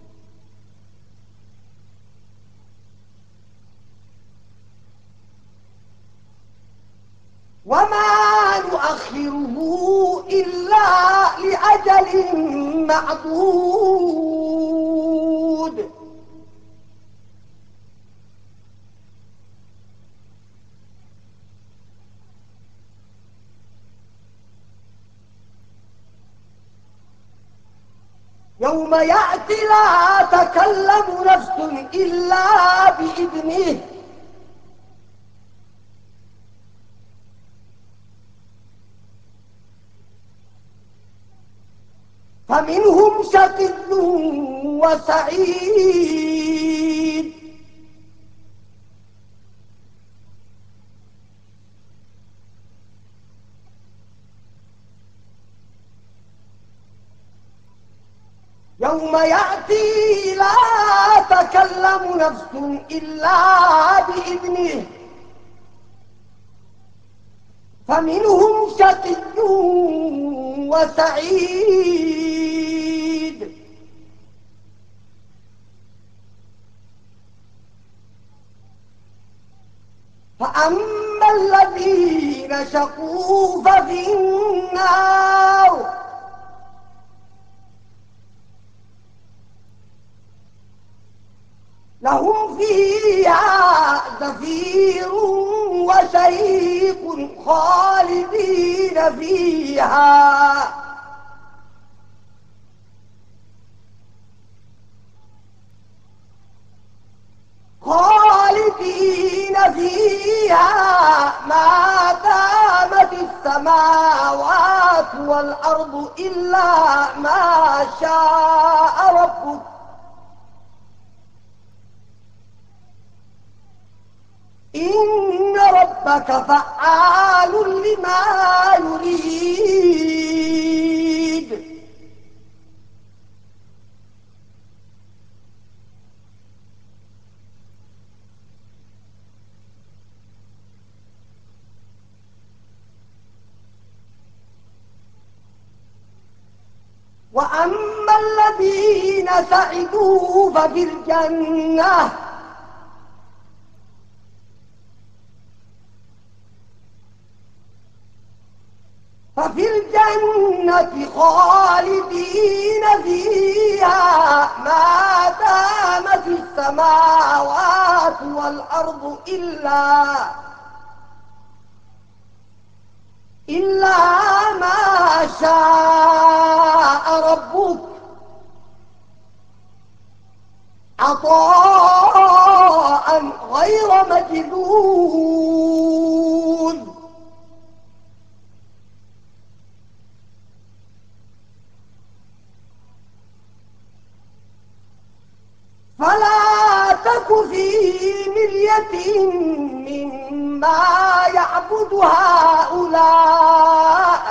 وما نؤخره إلا لأجل معدود. يوم يأتي لا تكلم نفس إلا بإذنه فمنهم شقي وسعيد. يوم يأتي لا تكلم نفس إلا بإذنه فمنهم شقي وسعيد. فأما الذين شقوا ففي النار لهم فيها زفير وشهيق خالدين فيها خالدين فيها ما دامت السماوات والأرض إلا ما شاء ربك إن ربك فعال لما يريد. وأما الذين سعدوا ففي الجنة ففي الجنة خالدين فيها ما دامت السماوات والأرض إلا إلا ما شاء ربك عطاء غير مجذوذ. فلا تك في مرية مما يعبد هؤلاء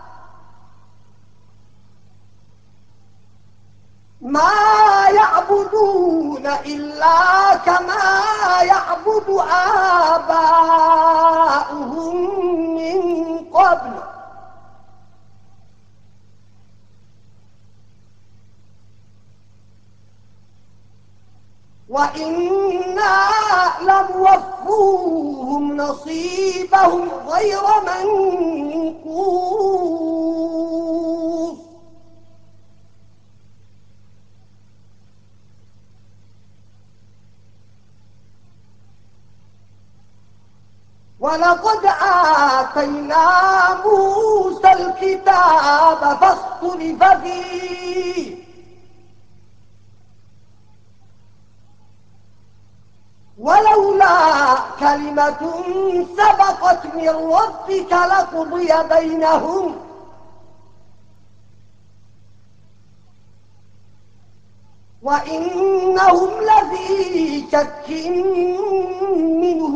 ما يعبدون إلا كما يعبد آباؤهم من قبل وإنا لم وفوهم نصيبهم غير منقوص ولقد آتينا موسى الكتاب فاختلف فيه ولولا كلمة سبقت من ربك لقضي بينهم وإنهم لفي شك منه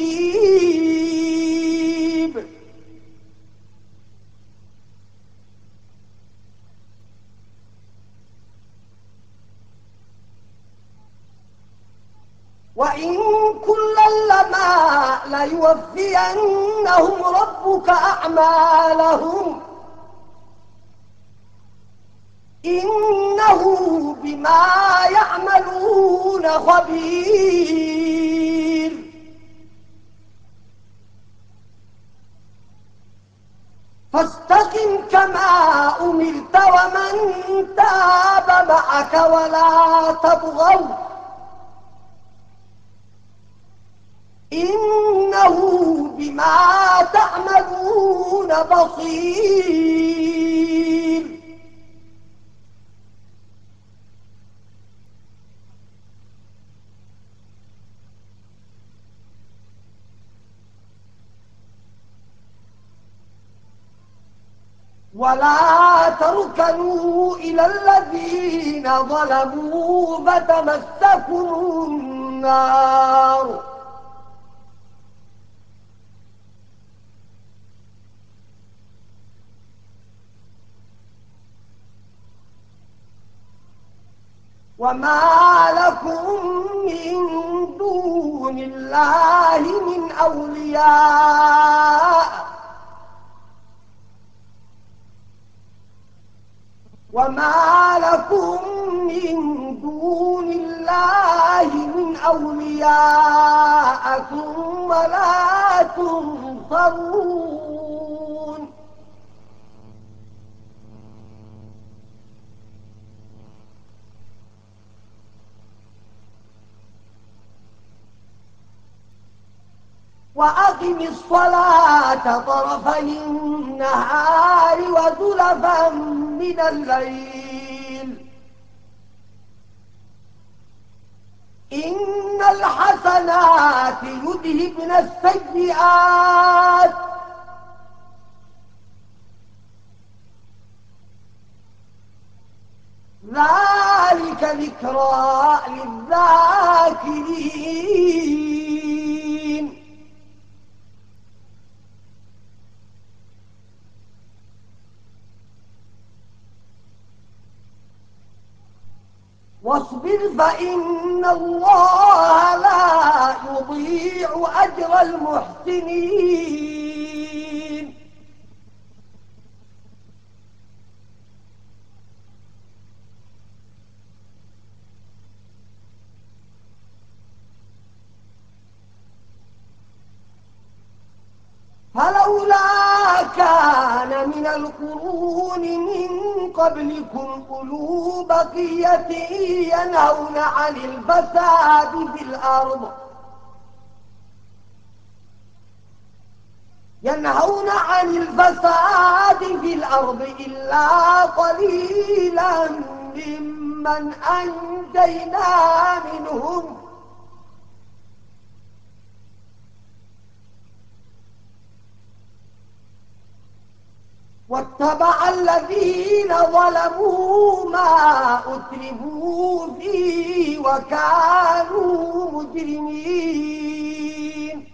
مريب وإن كلا لما ليوفينهم ربك أعمالهم إنه بما يعملون خبير فاستقم كما أمرت ومن تاب معك ولا تبغوا إنه بما تعملون بصير ولا تركنوا إلى الذين ظلموا فتمسكوا النار وما لكم من دون الله من أولياء وما لكم من دون الله من أولياء ثم لا تنصرون وأقم الصلاة طرفي النهار وزلفا من الليل إن الحسنات يذهبن السيئات ذلك ذكرى للذاكرين واصبر فإن الله لا يضيع أجر المحسنين فلولا كان من القرون من قبلكم أولو بقية ينهون عن الفساد في الأرض ينهون عن الفساد في الأرض إلا قليلا ممن أنجينا منهم واتبع الذين ظلموا ما أترفوا فيه وكانوا مجرمين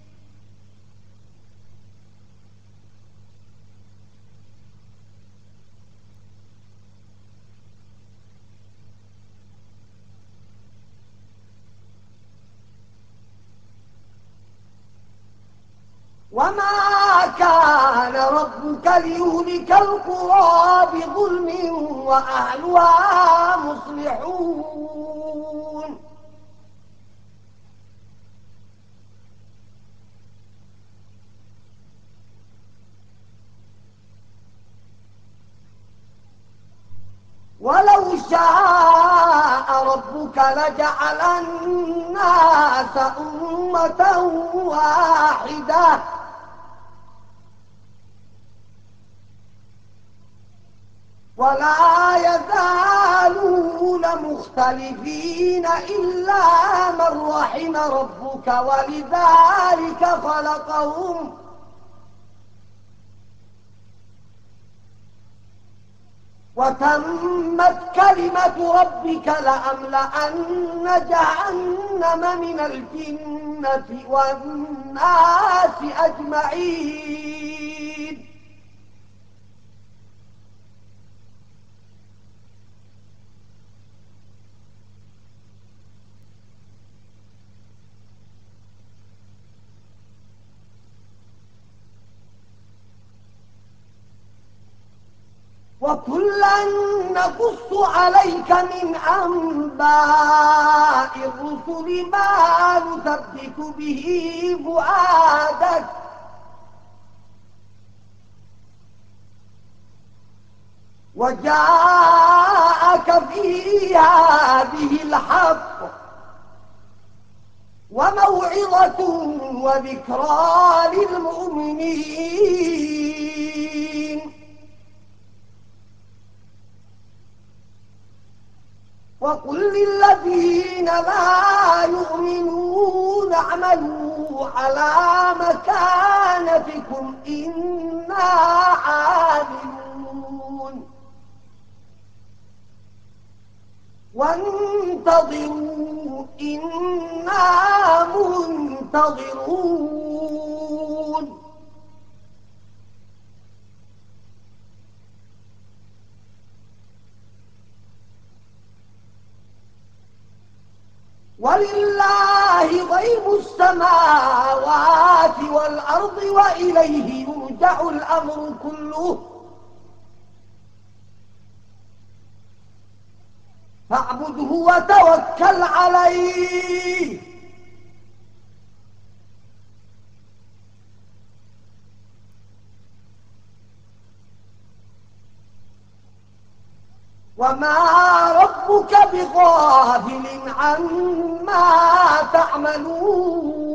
وما كان ربك ليهلك القرى بظلم وأهلها مصلحون ولو شاء ربك لجعل الناس أمة واحدة ولا يزالون مختلفين إلا من رحم ربك ولذلك خلقهم وتمت كلمة ربك لأملأن جهنم من الجنة والناس أجمعين وكلا نقص عليك من أنباء الرسل ما نثبت به فؤادك وجاءك في هذه الحق وموعظة وذكرى للمؤمنين وقل للذين لا يؤمنون اعملوا على مكانتكم إنا عاملون وانتظروا إنا منتظرون ولله غيب السماوات والأرض وإليه يرجع الأمر كله فاعبده وتوكل عليه وما ربك بغافل عما تعملون